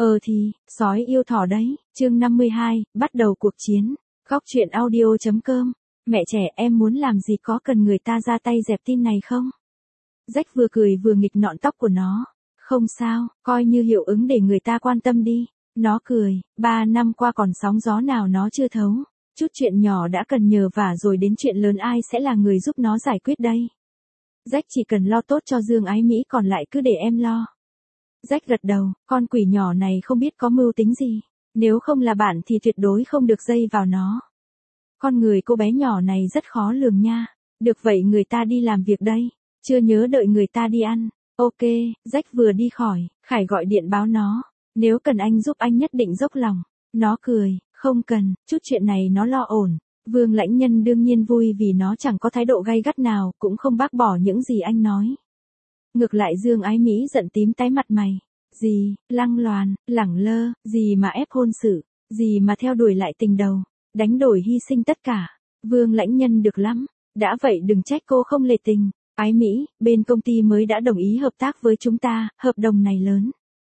Sói yêu thỏ đấy, chương 52, bắt đầu cuộc chiến. Góc truyện audio.com. Mẹ trẻ em muốn làm gì có cần người ta ra tay dẹp tin này không? Rách vừa cười vừa nghịch nọn tóc của nó. Không sao, coi như hiệu ứng để người ta quan tâm đi. Nó cười, 3 năm qua còn sóng gió nào nó chưa thấu. Chút chuyện nhỏ đã cần nhờ vả rồi đến chuyện lớn ai sẽ là người giúp nó giải quyết đây. Rách chỉ cần lo tốt cho Dương Ái Mỹ còn lại cứ để em lo. Rách gật đầu, con quỷ nhỏ này không biết có mưu tính gì. Nếu không là bạn thì tuyệt đối không được dây vào nó. Con người cô bé nhỏ này rất khó lường nha. Được vậy người ta đi làm việc đây. Chưa nhớ đợi người ta đi ăn. Ok, Rách vừa đi khỏi, Khải gọi điện báo nó. Nếu cần anh giúp anh nhất định dốc lòng. Nó cười, không cần, chút chuyện này nó lo ổn. Vương Lãnh Nhân đương nhiên vui vì nó chẳng có thái độ gay gắt nào, cũng không bác bỏ những gì anh nói. Ngược lại Dương Ái Mỹ giận tím tái mặt mày. Gì, lăng loàn, lẳng lơ, gì mà ép hôn sự, gì mà theo đuổi lại tình đầu, đánh đổi hy sinh tất cả. Vương Lãnh Nhân được lắm, đã vậy đừng trách cô không lề tình. Ái Mỹ, bên công ty mới đã đồng ý hợp tác với chúng ta, hợp đồng này lớn.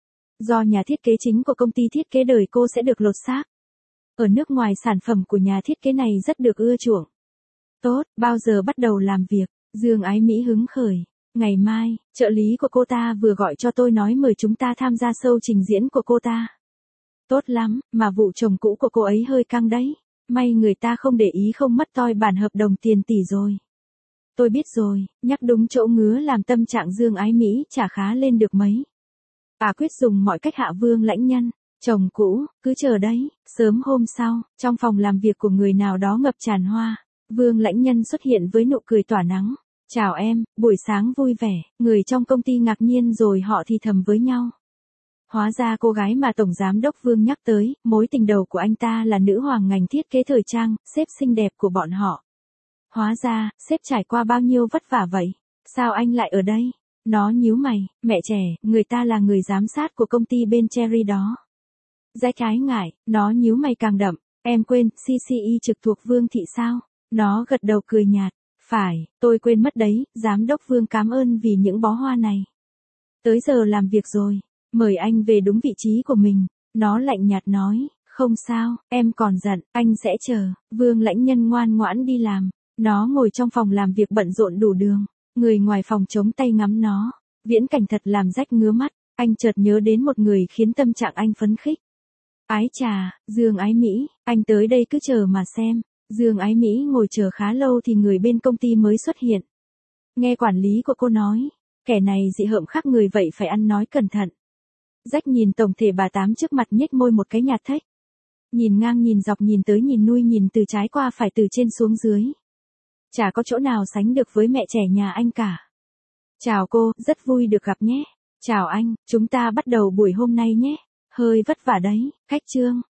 Do nhà thiết kế chính của công ty thiết kế đời cô sẽ được lột xác. Ở nước ngoài sản phẩm của nhà thiết kế này rất được ưa chuộng. Tốt, bao giờ bắt đầu làm việc? Dương Ái Mỹ hứng khởi. Ngày mai, trợ lý của cô ta vừa gọi cho tôi nói mời chúng ta tham gia show trình diễn của cô ta. Tốt lắm, mà vụ chồng cũ của cô ấy hơi căng đấy. May người ta không để ý không mất toi bản hợp đồng tiền tỷ rồi. Tôi biết rồi, nhắc đúng chỗ ngứa làm tâm trạng Dương Ái Mỹ chả khá lên được mấy. Quyết dùng mọi cách hạ Vương Lãnh Nhân. Chồng cũ, cứ chờ đấy. Sớm hôm sau, trong phòng làm việc của người nào đó ngập tràn hoa, Vương Lãnh Nhân xuất hiện với nụ cười tỏa nắng. Chào em, buổi sáng vui vẻ, người trong công ty ngạc nhiên rồi họ thì thầm với nhau. Hóa ra cô gái mà Tổng Giám đốc Vương nhắc tới, mối tình đầu của anh ta là nữ hoàng ngành thiết kế thời trang, sếp xinh đẹp của bọn họ. Hóa ra, sếp trải qua bao nhiêu vất vả vậy? Sao anh lại ở đây? Nó nhíu mày, mẹ trẻ, người ta là người giám sát của công ty bên Cherry đó. Rách ái ngại, nó nhíu mày càng đậm, em quên, CCE trực thuộc Vương thị sao? Nó gật đầu cười nhạt. Phải, tôi quên mất đấy, Giám đốc Vương cảm ơn vì những bó hoa này. Tới giờ làm việc rồi, mời anh về đúng vị trí của mình. Nó lạnh nhạt nói, không sao, em còn giận, anh sẽ chờ. Vương Lãnh Nhân ngoan ngoãn đi làm. Nó ngồi trong phòng làm việc bận rộn đủ đường. Người ngoài phòng chống tay ngắm nó. Viễn cảnh thật làm Rách ngứa mắt. Anh chợt nhớ đến một người khiến tâm trạng anh phấn khích. Ái chà, Dương Ái Mỹ, anh tới đây cứ chờ mà xem. Dương Ái Mỹ ngồi chờ khá lâu thì người bên công ty mới xuất hiện. Nghe quản lý của cô nói, kẻ này dị hợm khác người vậy phải ăn nói cẩn thận. Rách nhìn tổng thể bà Tám trước mặt nhếch môi một cái nhạt thách. Nhìn ngang nhìn dọc nhìn tới nhìn nuôi nhìn từ trái qua phải từ trên xuống dưới. Chả có chỗ nào sánh được với mẹ trẻ nhà anh cả. Chào cô, rất vui được gặp nhé. Chào anh, chúng ta bắt đầu buổi hôm nay nhé. Hơi vất vả đấy, khách Trương.